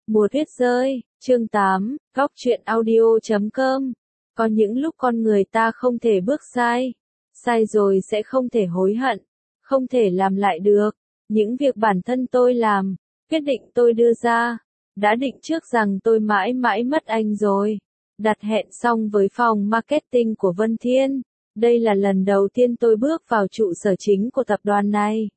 Mùa tuyết rơi, chương 8, góc truyện audio.com. Có những lúc con người ta không thể bước sai. Sai rồi sẽ không thể hối hận, không thể làm lại được. Những việc bản thân tôi làm, quyết định tôi đưa ra, đã định trước rằng tôi mãi mãi mất anh rồi. Đặt hẹn xong với phòng marketing của Vân Thiên. Đây là lần đầu tiên tôi bước vào trụ sở chính của tập đoàn này.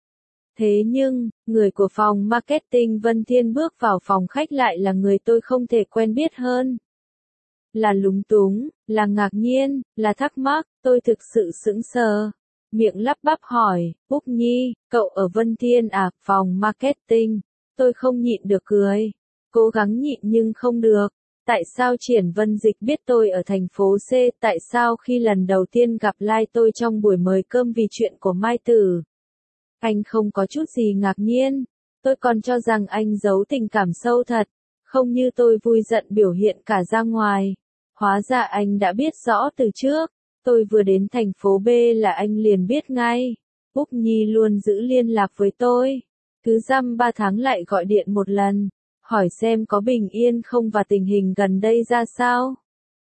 Thế nhưng, người của phòng marketing Vân Thiên bước vào phòng khách lại là người tôi không thể quen biết hơn. Là lúng túng, là ngạc nhiên, là thắc mắc, tôi thực sự sững sờ. Miệng lắp bắp hỏi, Úc Nhi, cậu ở Vân Thiên à, phòng marketing. Tôi không nhịn được cười. Cố gắng nhịn nhưng không được. Tại sao Triển Vân Dịch biết tôi ở thành phố C? Tại sao khi lần đầu tiên gặp Lai tôi trong buổi mời cơm vì chuyện của Mai Tử? Anh không có chút gì ngạc nhiên. Tôi còn cho rằng anh giấu tình cảm sâu thật. Không như tôi vui giận biểu hiện cả ra ngoài. Hóa ra anh đã biết rõ từ trước. Tôi vừa đến thành phố B là anh liền biết ngay. Úc Nhi luôn giữ liên lạc với tôi. Cứ dăm 3 tháng lại gọi điện một lần. Hỏi xem có bình yên không và tình hình gần đây ra sao.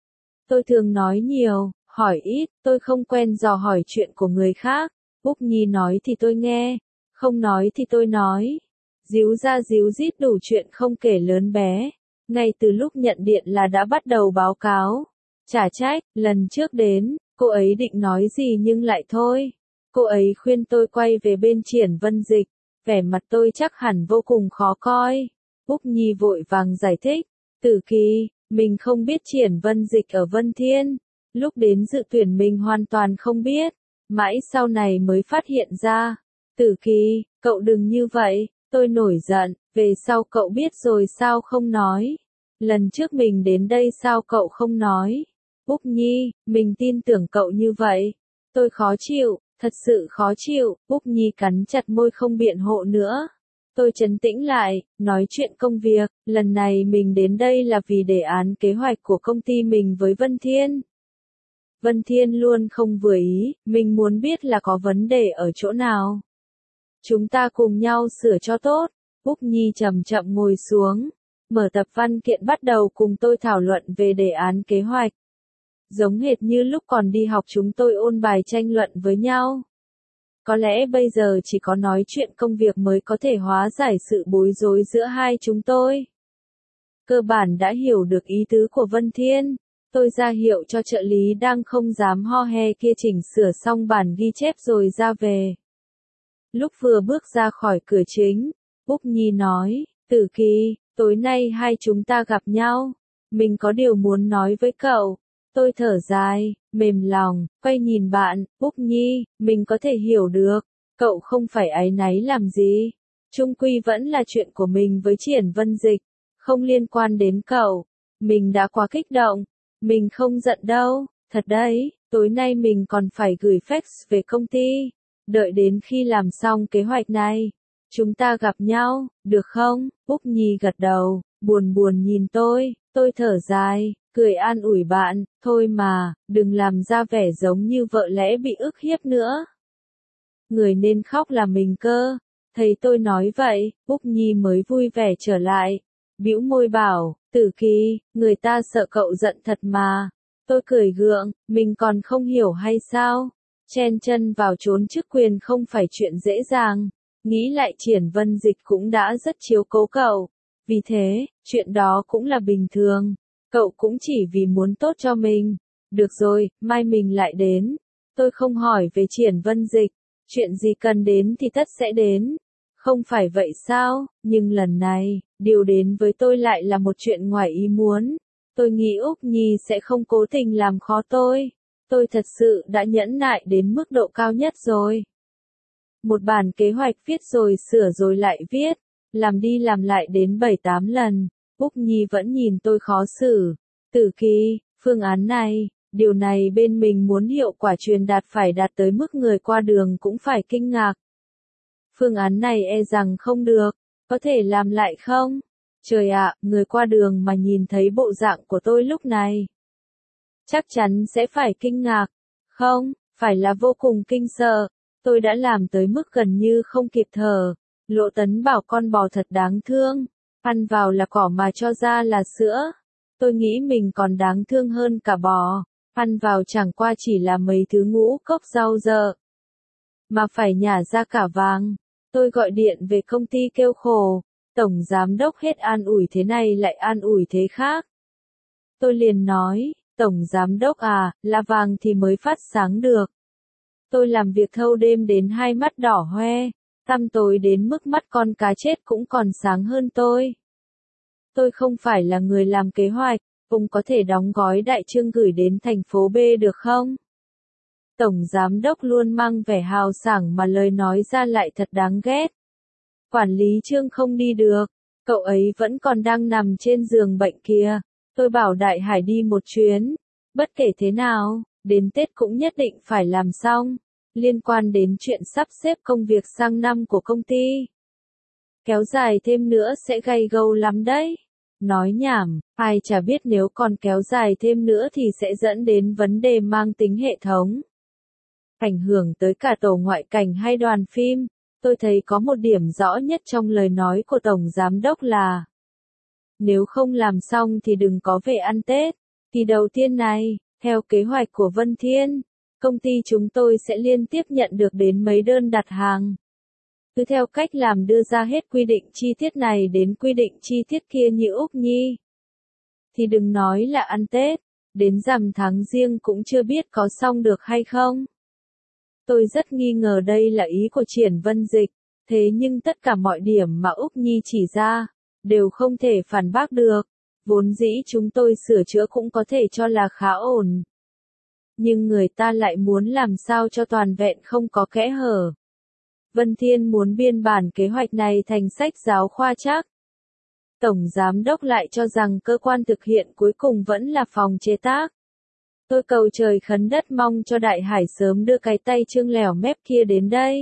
Tôi thường nói nhiều, hỏi ít, tôi không quen dò hỏi chuyện của người khác. Úc Nhi nói thì tôi nghe, không nói thì tôi nói. Díu ra díu dít đủ chuyện không kể lớn bé. Ngay từ lúc nhận điện là đã bắt đầu báo cáo. Chả trách, lần trước đến, cô ấy định nói gì nhưng lại thôi. Cô ấy khuyên tôi quay về bên Triển Vân Dịch. Vẻ mặt tôi chắc hẳn vô cùng khó coi. Úc Nhi vội vàng giải thích. Tử Kỳ, mình không biết Triển Vân Dịch ở Vân Thiên. Lúc đến dự tuyển mình hoàn toàn không biết. Mãi sau này mới phát hiện ra. Tử Kỳ, cậu đừng như vậy. Tôi nổi giận. Về sau cậu biết rồi sao không nói. Lần trước mình đến đây sao cậu không nói. Úc Nhi, mình tin tưởng cậu như vậy. Tôi khó chịu, thật sự khó chịu. Úc Nhi cắn chặt môi không biện hộ nữa. Tôi trấn tĩnh lại, nói chuyện công việc. Lần này mình đến đây là vì đề án kế hoạch của công ty mình với Vân Thiên. Vân Thiên luôn không vừa ý, mình muốn biết là có vấn đề ở chỗ nào. Chúng ta cùng nhau sửa cho tốt. Úc Nhi chậm chậm ngồi xuống, mở tập văn kiện bắt đầu cùng tôi thảo luận về đề án kế hoạch. Giống hệt như lúc còn đi học chúng tôi ôn bài tranh luận với nhau. Có lẽ bây giờ chỉ có nói chuyện công việc mới có thể hóa giải sự bối rối giữa hai chúng tôi. Cơ bản đã hiểu được ý tứ của Vân Thiên. Tôi ra hiệu cho trợ lý đang không dám ho he kia chỉnh sửa xong bản ghi chép rồi ra về. Lúc vừa bước ra khỏi cửa chính, Úc Nhi nói, Tử Kỳ, tối nay hai chúng ta gặp nhau. Mình có điều muốn nói với cậu. Tôi thở dài, mềm lòng, quay nhìn bạn, Úc Nhi, mình có thể hiểu được. Cậu không phải áy náy làm gì. Chung quy vẫn là chuyện của mình với Triển Vân Dịch. Không liên quan đến cậu. Mình đã quá kích động. Mình không giận đâu, thật đấy, tối nay mình còn phải gửi fax về công ty. Đợi đến khi làm xong kế hoạch này, chúng ta gặp nhau, được không? Úc Nhi gật đầu, buồn buồn nhìn tôi thở dài, cười an ủi bạn, thôi mà, đừng làm ra vẻ giống như vợ lẽ bị ức hiếp nữa. Người nên khóc là mình cơ. Thấy tôi nói vậy, Úc Nhi mới vui vẻ trở lại. Bĩu môi bảo, Tử Kỳ, người ta sợ cậu giận thật mà. Tôi cười gượng, mình còn không hiểu hay sao? Chen chân vào trốn chức quyền không phải chuyện dễ dàng. Nghĩ lại Triển Vân Dịch cũng đã rất chiếu cố cậu. Vì thế, chuyện đó cũng là bình thường. Cậu cũng chỉ vì muốn tốt cho mình. Được rồi, mai mình lại đến. Tôi không hỏi về Triển Vân Dịch. Chuyện gì cần đến thì tất sẽ đến. Không phải vậy sao, nhưng lần này, điều đến với tôi lại là một chuyện ngoài ý muốn. Tôi nghĩ Úc Nhi sẽ không cố tình làm khó tôi. Tôi thật sự đã nhẫn nại đến mức độ cao nhất rồi. Một bản kế hoạch viết rồi sửa rồi lại viết, làm đi làm lại đến 7-8 lần. Úc Nhi vẫn nhìn tôi khó xử. Tử Kỳ, phương án này, điều này bên mình muốn hiệu quả truyền đạt phải đạt tới mức người qua đường cũng phải kinh ngạc. Phương án này e rằng không được, có thể làm lại không? Trời ạ, người qua đường mà nhìn thấy bộ dạng của tôi lúc này. Chắc chắn sẽ phải kinh ngạc. Không, phải là vô cùng kinh sợ. Tôi đã làm tới mức gần như không kịp thở. Lộ Tấn bảo con bò thật đáng thương. Ăn vào là cỏ mà cho ra là sữa. Tôi nghĩ mình còn đáng thương hơn cả bò. Ăn vào chẳng qua chỉ là mấy thứ ngũ cốc rau dợ. Mà phải nhả ra cả vàng. Tôi gọi điện về công ty kêu khổ. Tổng giám đốc hết an ủi thế này lại an ủi thế khác. Tôi liền nói, Tổng giám đốc à, là vàng thì mới phát sáng được. Tôi làm việc thâu đêm đến hai mắt đỏ hoe, tăm tối đến mức mắt con cá chết cũng còn sáng hơn tôi. Tôi không phải là người làm kế hoạch, ông có thể đóng gói đại trương gửi đến thành phố B được không? Tổng giám đốc luôn mang vẻ hào sảng mà lời nói ra lại thật đáng ghét. Quản lý Trương không đi được, cậu ấy vẫn còn đang nằm trên giường bệnh kia. Tôi bảo Đại Hải đi một chuyến, bất kể thế nào, đến Tết cũng nhất định phải làm xong, liên quan đến chuyện sắp xếp công việc sang năm của công ty. Kéo dài thêm nữa sẽ gay gâu lắm đấy. Nói nhảm, ai chả biết nếu còn kéo dài thêm nữa thì sẽ dẫn đến vấn đề mang tính hệ thống. Ảnh hưởng tới cả tổ ngoại cảnh hay đoàn phim. Tôi thấy có một điểm rõ nhất trong lời nói của Tổng Giám đốc là nếu không làm xong thì đừng có về ăn Tết. Thì đầu tiên này, theo kế hoạch của Vân Thiên, công ty chúng tôi sẽ liên tiếp nhận được đến mấy đơn đặt hàng. Cứ theo cách làm đưa ra hết quy định chi tiết này đến quy định chi tiết kia như Úc Nhi. Thì đừng nói là ăn Tết, đến rằm tháng Giêng cũng chưa biết có xong được hay không. Tôi rất nghi ngờ đây là ý của Triển Vân Dịch, thế nhưng tất cả mọi điểm mà Úc Nhi chỉ ra, đều không thể phản bác được. Vốn dĩ chúng tôi sửa chữa cũng có thể cho là khá ổn. Nhưng người ta lại muốn làm sao cho toàn vẹn không có kẽ hở. Vân Thiên muốn biên bản kế hoạch này thành sách giáo khoa chắc. Tổng Giám đốc lại cho rằng cơ quan thực hiện cuối cùng vẫn là phòng chế tác. Tôi cầu trời khấn đất mong cho Đại Hải sớm đưa cái tay trương lẻo mép kia đến đây.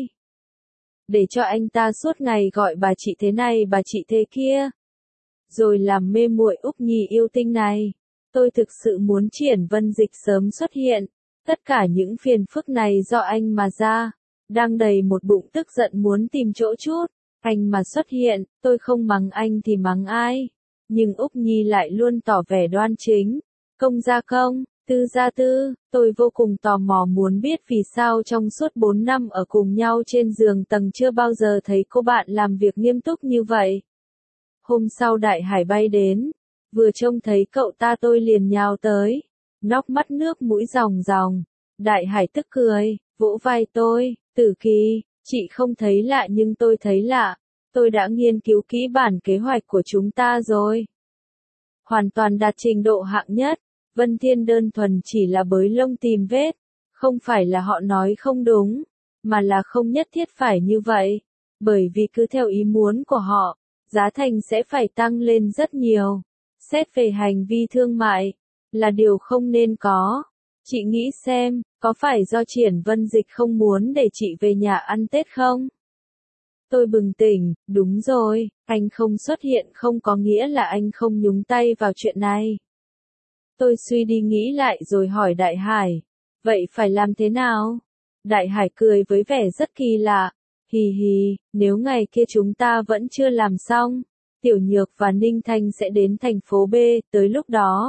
Để cho anh ta suốt ngày gọi bà chị thế này bà chị thế kia. Rồi làm mê muội Úc Nhi yêu tinh này. Tôi thực sự muốn Triển Vân Dịch sớm xuất hiện. Tất cả những phiền phức này do anh mà ra. Đang đầy một bụng tức giận muốn tìm chỗ chút. Anh mà xuất hiện, tôi không mắng anh thì mắng ai. Nhưng Úc Nhi lại luôn tỏ vẻ đoan chính. Công ra công, tư ra tư. Tôi vô cùng tò mò muốn biết vì sao trong suốt 4 năm ở cùng nhau trên giường tầng chưa bao giờ thấy cô bạn làm việc nghiêm túc như vậy. Hôm sau Đại Hải bay đến, vừa trông thấy cậu ta tôi liền nhào tới, nóc mắt nước mũi ròng ròng. Đại Hải tức cười, vỗ vai tôi, Tử Kỳ, chị không thấy lạ nhưng tôi thấy lạ, tôi đã nghiên cứu kỹ bản kế hoạch của chúng ta rồi. Hoàn toàn đạt trình độ hạng nhất, Vân Thiên đơn thuần chỉ là bới lông tìm vết, không phải là họ nói không đúng, mà là không nhất thiết phải như vậy, bởi vì cứ theo ý muốn của họ, giá thành sẽ phải tăng lên rất nhiều. Xét về hành vi thương mại, là điều không nên có. Chị nghĩ xem, có phải do Triển Vân Dịch không muốn để chị về nhà ăn Tết không? Tôi bừng tỉnh, đúng rồi, anh không xuất hiện không có nghĩa là anh không nhúng tay vào chuyện này. Tôi suy đi nghĩ lại rồi hỏi Đại Hải, vậy phải làm thế nào? Đại Hải cười với vẻ rất kỳ lạ, hì hì, nếu ngày kia chúng ta vẫn chưa làm xong, Tiểu Nhược và Ninh Thanh sẽ đến thành phố B, tới lúc đó.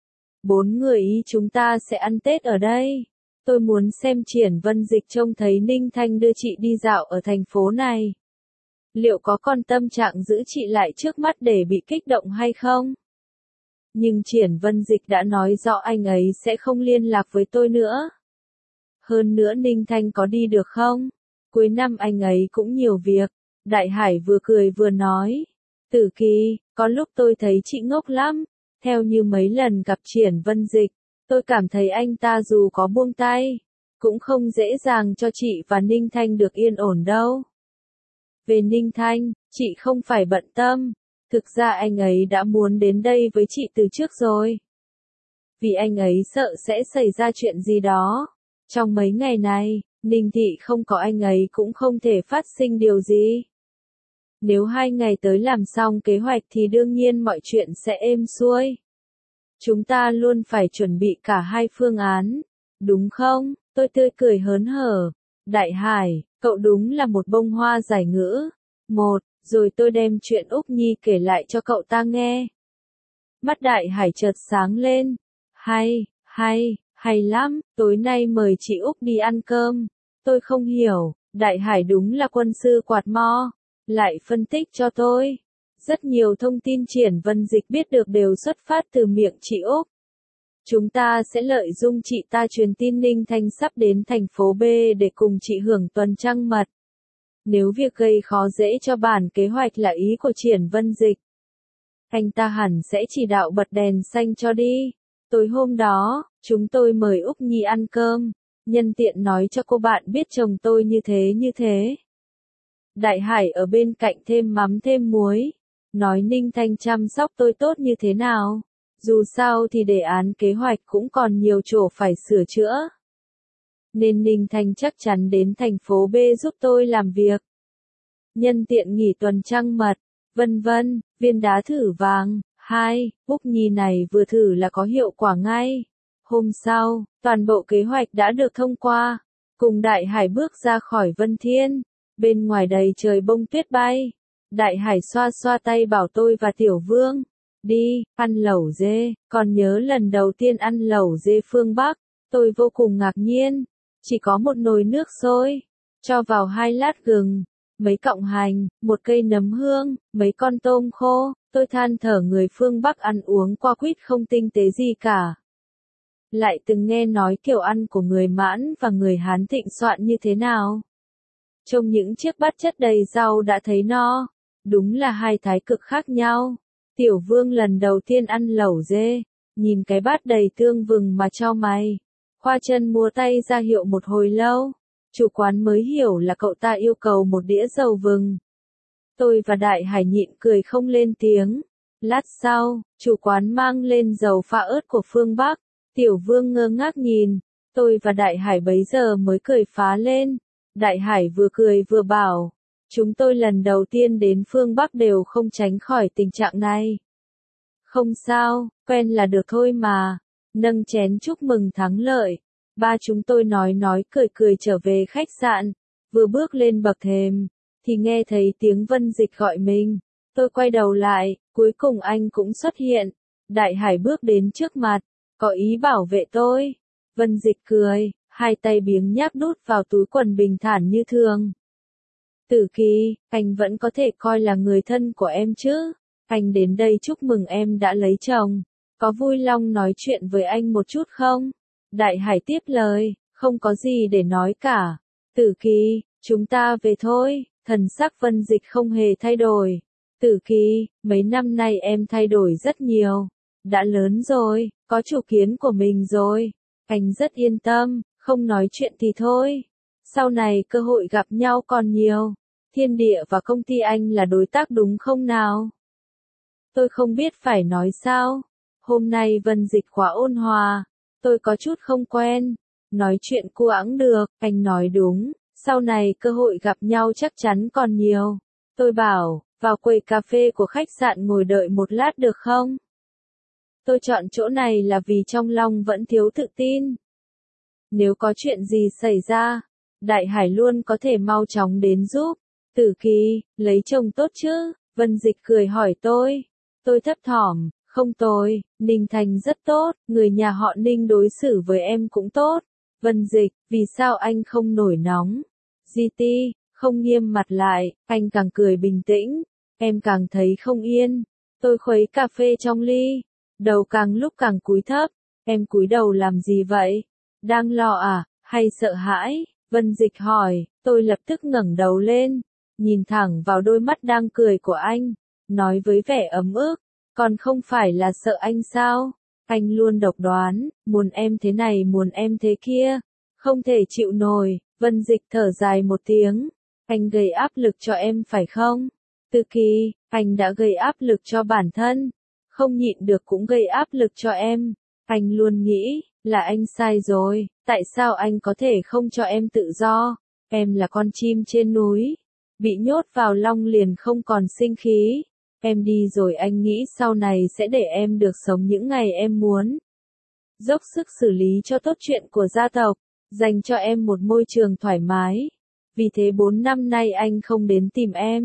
4 người ý chúng ta sẽ ăn Tết ở đây. Tôi muốn xem Triển Vân Dịch trông thấy Ninh Thanh đưa chị đi dạo ở thành phố này. Liệu có còn tâm trạng giữ chị lại trước mắt để bị kích động hay không? Nhưng Triển Vân Dịch đã nói rõ anh ấy sẽ không liên lạc với tôi nữa. Hơn nữa Ninh Thanh có đi được không? Cuối năm anh ấy cũng nhiều việc. Đại Hải vừa cười vừa nói. Tử Kỳ, có lúc tôi thấy chị ngốc lắm. Theo như mấy lần gặp Triển Vân Dịch, tôi cảm thấy anh ta dù có buông tay, cũng không dễ dàng cho chị và Ninh Thanh được yên ổn đâu. Về Ninh Thanh, chị không phải bận tâm. Thực ra anh ấy đã muốn đến đây với chị từ trước rồi. Vì anh ấy sợ sẽ xảy ra chuyện gì đó. Trong mấy ngày này, Ninh Thị không có anh ấy cũng không thể phát sinh điều gì. Nếu 2 ngày tới làm xong kế hoạch thì đương nhiên mọi chuyện sẽ êm xuôi. Chúng ta luôn phải chuẩn bị cả hai phương án, đúng không? Tôi tươi cười hớn hở. Đại Hải, cậu đúng là một bông hoa giải ngữ. Rồi tôi đem chuyện Úc Nhi kể lại cho cậu ta nghe. Mắt Đại Hải chợt sáng lên. Hay lắm, tối nay mời chị Úc đi ăn cơm. Tôi không hiểu, Đại Hải đúng là quân sư quạt mo. Lại phân tích cho tôi. Rất nhiều thông tin Triển Vân Dịch biết được đều xuất phát từ miệng chị Úc. Chúng ta sẽ lợi dụng chị ta truyền tin Ninh Thanh sắp đến thành phố B để cùng chị hưởng tuần trăng mật. Nếu việc gây khó dễ cho bản kế hoạch là ý của Triển Vân Dịch, anh ta hẳn sẽ chỉ đạo bật đèn xanh cho đi. Tối hôm đó, chúng tôi mời Úc Nhi ăn cơm, nhân tiện nói cho cô bạn biết chồng tôi như thế. Đại Hải ở bên cạnh thêm mắm thêm muối, nói Ninh Thanh chăm sóc tôi tốt như thế nào. Dù sao thì đề án kế hoạch cũng còn nhiều chỗ phải sửa chữa. Nên Ninh Thanh chắc chắn đến thành phố B giúp tôi làm việc. Nhân tiện nghỉ tuần trăng mật, vân vân, viên đá thử vàng. Úc Nhi này vừa thử là có hiệu quả ngay. Hôm sau, toàn bộ kế hoạch đã được thông qua. Cùng Đại Hải bước ra khỏi Vân Thiên. Bên ngoài đầy trời bông tuyết bay. Đại Hải xoa xoa tay bảo tôi và Tiểu Vương. Đi, ăn lẩu dê. Còn nhớ lần đầu tiên ăn lẩu dê phương Bắc. Tôi vô cùng ngạc nhiên. Chỉ có một nồi nước sôi. Cho vào 2 lát gừng. Mấy cọng hành, một cây nấm hương, mấy con tôm khô. Tôi than thở người phương Bắc ăn uống qua quýt không tinh tế gì cả. Lại từng nghe nói kiểu ăn của người Mãn và người Hán thịnh soạn như thế nào. Trong những chiếc bát chất đầy rau đã thấy no. Đúng là hai thái cực khác nhau. Tiểu Vương lần đầu tiên ăn lẩu dê. Nhìn cái bát đầy tương vừng mà chau mày. Khoa chân múa tay ra hiệu một hồi lâu. Chủ quán mới hiểu là cậu ta yêu cầu một đĩa dầu vừng. Tôi và Đại Hải nhịn cười không lên tiếng. Lát sau, chủ quán mang lên dầu pha ớt của phương Bắc. Tiểu Vương ngơ ngác nhìn. Tôi và Đại Hải bấy giờ mới cười phá lên. Đại Hải vừa cười vừa bảo. Chúng tôi lần đầu tiên đến phương Bắc đều không tránh khỏi tình trạng này. Không sao, quen là được thôi mà. Nâng chén chúc mừng thắng lợi. Ba chúng tôi nói cười trở về khách sạn. Vừa bước lên bậc thềm, thì nghe thấy tiếng Vân Dịch gọi mình. Tôi quay đầu lại, cuối cùng anh cũng xuất hiện. Đại Hải bước đến trước mặt, có ý bảo vệ tôi. Vân Dịch cười, hai tay biếng nhác đút vào túi quần bình thản như thường. Tử Kỳ, anh vẫn có thể coi là người thân của em chứ. Anh đến đây chúc mừng em đã lấy chồng. Có vui lòng nói chuyện với anh một chút không? Đại Hải tiếp lời, không có gì để nói cả. Tử Kỳ, chúng ta về thôi. Thần sắc Vân Dịch không hề thay đổi. Tử Kỳ, mấy năm nay em thay đổi rất nhiều. Đã lớn rồi, có chủ kiến của mình rồi. Anh rất yên tâm, không nói chuyện thì thôi. Sau này cơ hội gặp nhau còn nhiều. Thiên Địa và công ty anh là đối tác đúng không nào? Tôi không biết phải nói sao. Hôm nay Vân Dịch quá ôn hòa. Tôi có chút không quen. Nói chuyện quãng được, anh nói đúng. Sau này cơ hội gặp nhau chắc chắn còn nhiều. Tôi bảo, vào quầy cà phê của khách sạn ngồi đợi một lát được không? Tôi chọn chỗ này là vì trong lòng vẫn thiếu tự tin. Nếu có chuyện gì xảy ra, Đại Hải luôn có thể mau chóng đến giúp. Tử Kỳ, lấy chồng tốt chứ? Vân Dịch cười hỏi tôi. Tôi thấp thỏm, không tồi, Ninh Thành rất tốt, người nhà họ Ninh đối xử với em cũng tốt. Vân Dịch, vì sao anh không nổi nóng? GT, không nghiêm mặt lại, anh càng cười bình tĩnh, em càng thấy không yên. Tôi khuấy cà phê trong ly, đầu càng lúc càng cúi thấp, em cúi đầu làm gì vậy? Đang lo à, hay sợ hãi? Vân Dịch hỏi, tôi lập tức ngẩng đầu lên, nhìn thẳng vào đôi mắt đang cười của anh, nói với vẻ ấm ức, còn không phải là sợ anh sao? Anh luôn độc đoán, muốn em thế này muốn em thế kia, không thể chịu nổi. Vân Dịch thở dài một tiếng, anh gây áp lực cho em phải không? Tử Kỳ, anh đã gây áp lực cho bản thân, không nhịn được cũng gây áp lực cho em. Anh luôn nghĩ là anh sai rồi, tại sao anh có thể không cho em tự do? Em là con chim trên núi, bị nhốt vào long liền không còn sinh khí. Em đi rồi anh nghĩ sau này sẽ để em được sống những ngày em muốn. Dốc sức xử lý cho tốt chuyện của gia tộc, dành cho em một môi trường thoải mái. Vì thế 4 năm nay anh không đến tìm em.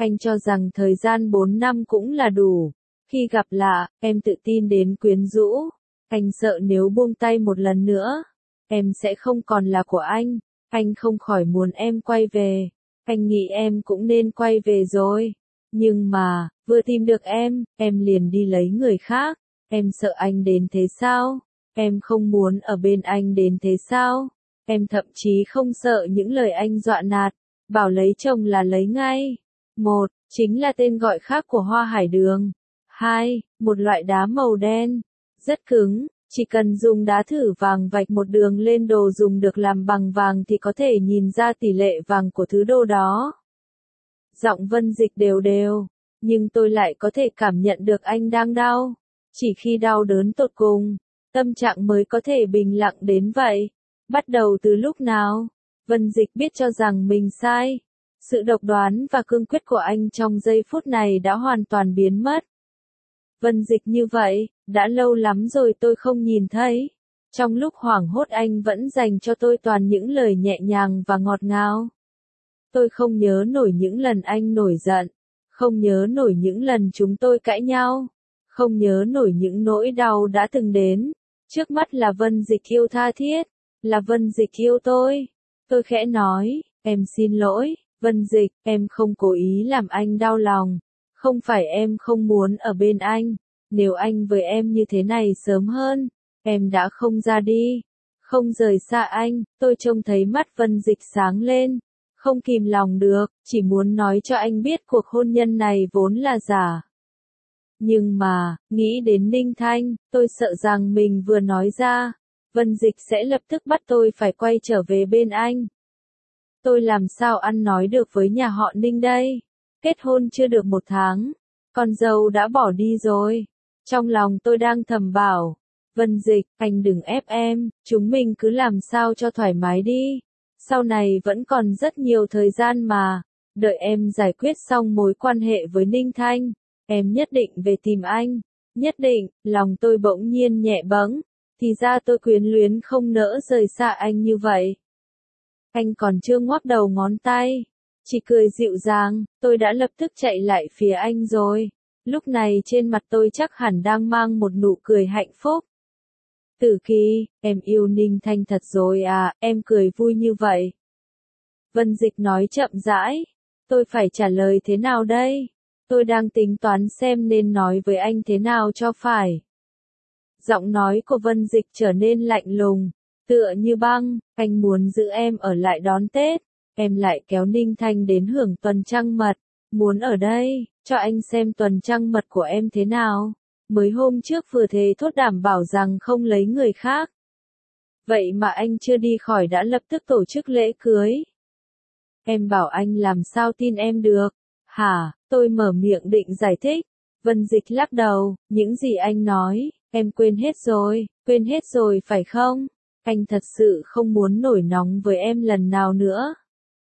Anh cho rằng thời gian 4 năm cũng là đủ. Khi gặp lạ, em tự tin đến quyến rũ. Anh sợ nếu buông tay một lần nữa, em sẽ không còn là của anh. Anh không khỏi muốn em quay về. Anh nghĩ em cũng nên quay về rồi. Nhưng mà, vừa tìm được em liền đi lấy người khác. Em sợ anh đến thế sao? Em không muốn ở bên anh đến thế sao? Em thậm chí không sợ những lời anh dọa nạt, bảo lấy chồng là lấy ngay. 1. Chính là tên gọi khác của hoa hải đường. 2. Một loại đá màu đen, rất cứng, chỉ cần dùng đá thử vàng vạch một đường lên đồ dùng được làm bằng vàng thì có thể nhìn ra tỷ lệ vàng của thứ đồ đó. Giọng Vân Dịch đều đều, nhưng tôi lại có thể cảm nhận được anh đang đau. Chỉ khi đau đớn tột cùng, tâm trạng mới có thể bình lặng đến vậy. Bắt đầu từ lúc nào? Vân Dịch biết cho rằng mình sai. Sự độc đoán và cương quyết của anh trong giây phút này đã hoàn toàn biến mất. Vân Dịch như vậy, đã lâu lắm rồi tôi không nhìn thấy. Trong lúc hoảng hốt anh vẫn dành cho tôi toàn những lời nhẹ nhàng và ngọt ngào. Tôi không nhớ nổi những lần anh nổi giận, không nhớ nổi những lần chúng tôi cãi nhau, không nhớ nổi những nỗi đau đã từng đến. Trước mắt là Vân Dịch yêu tha thiết, là Vân Dịch yêu tôi. Tôi khẽ nói, em xin lỗi, Vân Dịch, em không cố ý làm anh đau lòng. Không phải em không muốn ở bên anh, nếu anh với em như thế này sớm hơn, em đã không ra đi, không rời xa anh. Tôi trông thấy mắt Vân Dịch sáng lên, không kìm lòng được, chỉ muốn nói cho anh biết cuộc hôn nhân này vốn là giả. Nhưng mà, nghĩ đến Ninh Thanh, tôi sợ rằng mình vừa nói ra, Vân Dịch sẽ lập tức bắt tôi phải quay trở về bên anh. Tôi làm sao ăn nói được với nhà họ Ninh đây? Kết hôn chưa được 1 tháng, con dâu đã bỏ đi rồi. Trong lòng tôi đang thầm bảo, Vân Dịch, anh đừng ép em, chúng mình cứ làm sao cho thoải mái đi. Sau này vẫn còn rất nhiều thời gian mà, đợi em giải quyết xong mối quan hệ với Ninh Thanh, em nhất định về tìm anh. Nhất định. Lòng tôi bỗng nhiên nhẹ bẫng, thì ra tôi quyến luyến không nỡ rời xa anh như vậy. Anh còn chưa ngoắc đầu ngón tay, chỉ cười dịu dàng, tôi đã lập tức chạy lại phía anh rồi. Lúc này trên mặt tôi chắc hẳn đang mang một nụ cười hạnh phúc. Tử Kỳ, em yêu Ninh Thanh thật rồi à, em cười vui như vậy. Vân Dịch nói chậm rãi, tôi phải trả lời thế nào đây? Tôi đang tính toán xem nên nói với anh thế nào cho phải. Giọng nói của Vân Dịch trở nên lạnh lùng, tựa như băng. Anh muốn giữ em ở lại đón Tết, em lại kéo Ninh Thanh đến hưởng tuần trăng mật. Muốn ở đây, cho anh xem tuần trăng mật của em thế nào. Mới hôm trước vừa thề thốt đảm bảo rằng không lấy người khác. Vậy mà anh chưa đi khỏi đã lập tức tổ chức lễ cưới. Em bảo anh làm sao tin em được? Hả? Tôi mở miệng định giải thích. Vân Dịch lắc đầu, những gì anh nói, em quên hết rồi phải không? Anh thật sự không muốn nổi nóng với em lần nào nữa.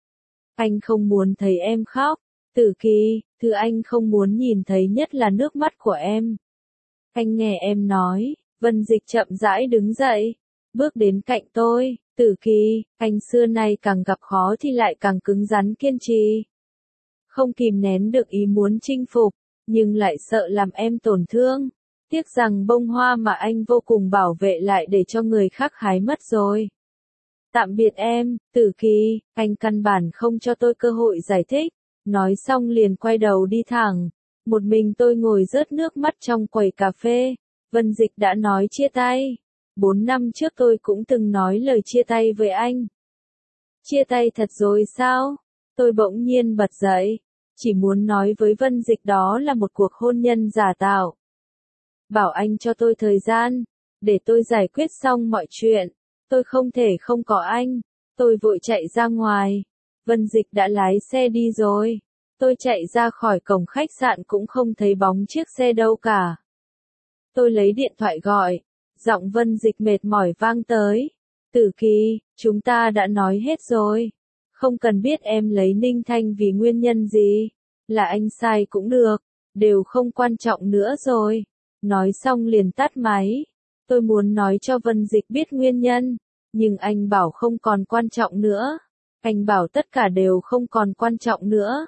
Anh không muốn thấy em khóc. Tử Kỳ, thứ anh không muốn nhìn thấy nhất là nước mắt của em. Anh nghe em nói. Vân Dịch chậm rãi đứng dậy, bước đến cạnh tôi. Tử Kỳ, anh xưa nay càng gặp khó thì lại càng cứng rắn kiên trì. Không kìm nén được ý muốn chinh phục, nhưng lại sợ làm em tổn thương. Tiếc rằng bông hoa mà anh vô cùng bảo vệ lại để cho người khác hái mất rồi. Tạm biệt em, Tử Kỳ, anh căn bản không cho tôi cơ hội giải thích. Nói xong liền quay đầu đi thẳng. Một mình tôi ngồi rớt nước mắt trong quầy cà phê. Vân Dịch đã nói chia tay. 4 năm trước tôi cũng từng nói lời chia tay với anh. Chia tay thật rồi sao? Tôi bỗng nhiên bật dậy. Chỉ muốn nói với Vân Dịch đó là một cuộc hôn nhân giả tạo. Bảo anh cho tôi thời gian, để tôi giải quyết xong mọi chuyện. Tôi không thể không có anh. Tôi vội chạy ra ngoài. Vân Dịch đã lái xe đi rồi. Tôi chạy ra khỏi cổng khách sạn cũng không thấy bóng chiếc xe đâu cả. Tôi lấy điện thoại gọi. Giọng Vân Dịch mệt mỏi vang tới. Tử Kỳ, chúng ta đã nói hết rồi. Không cần biết em lấy Ninh Thanh vì nguyên nhân gì. Là anh sai cũng được. Đều không quan trọng nữa rồi. Nói xong liền tắt máy. Tôi muốn nói cho Vân Dịch biết nguyên nhân. Nhưng anh bảo không còn quan trọng nữa. Anh bảo tất cả đều không còn quan trọng nữa.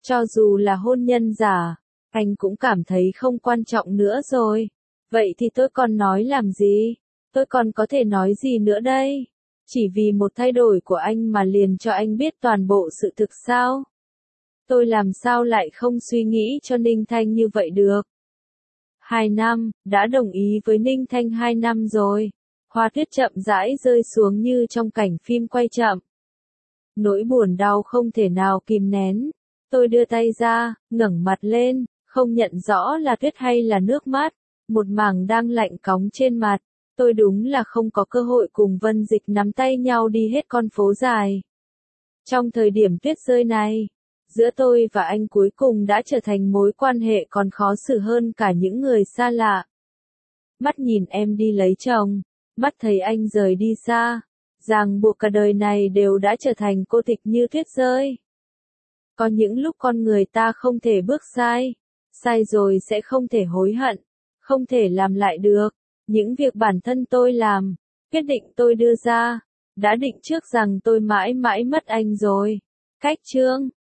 Cho dù là hôn nhân giả, anh cũng cảm thấy không quan trọng nữa rồi. Vậy thì tôi còn nói làm gì? Tôi còn có thể nói gì nữa đây? Chỉ vì một thay đổi của anh mà liền cho anh biết toàn bộ sự thực sao? Tôi làm sao lại không suy nghĩ cho Ninh Thanh như vậy được? 2 năm, đã đồng ý với Ninh Thanh 2 năm rồi. Hoa tuyết chậm rãi rơi xuống như trong cảnh phim quay chậm. Nỗi buồn đau không thể nào kìm nén. Tôi đưa tay ra, ngẩng mặt lên, không nhận rõ là tuyết hay là nước mắt. Một mảng đang lạnh cóng trên mặt. Tôi đúng là không có cơ hội cùng Vân Dịch nắm tay nhau đi hết con phố dài. Trong thời điểm tuyết rơi này, giữa tôi và anh cuối cùng đã trở thành mối quan hệ còn khó xử hơn cả những người xa lạ. Mắt nhìn em đi lấy chồng, mắt thấy anh rời đi xa, ràng buộc cả đời này đều đã trở thành cô tịch như tuyết rơi. Có những lúc con người ta không thể bước sai, sai rồi sẽ không thể hối hận, không thể làm lại được. Những việc bản thân tôi làm, quyết định tôi đưa ra, đã định trước rằng tôi mãi mãi mất anh rồi. Cách chương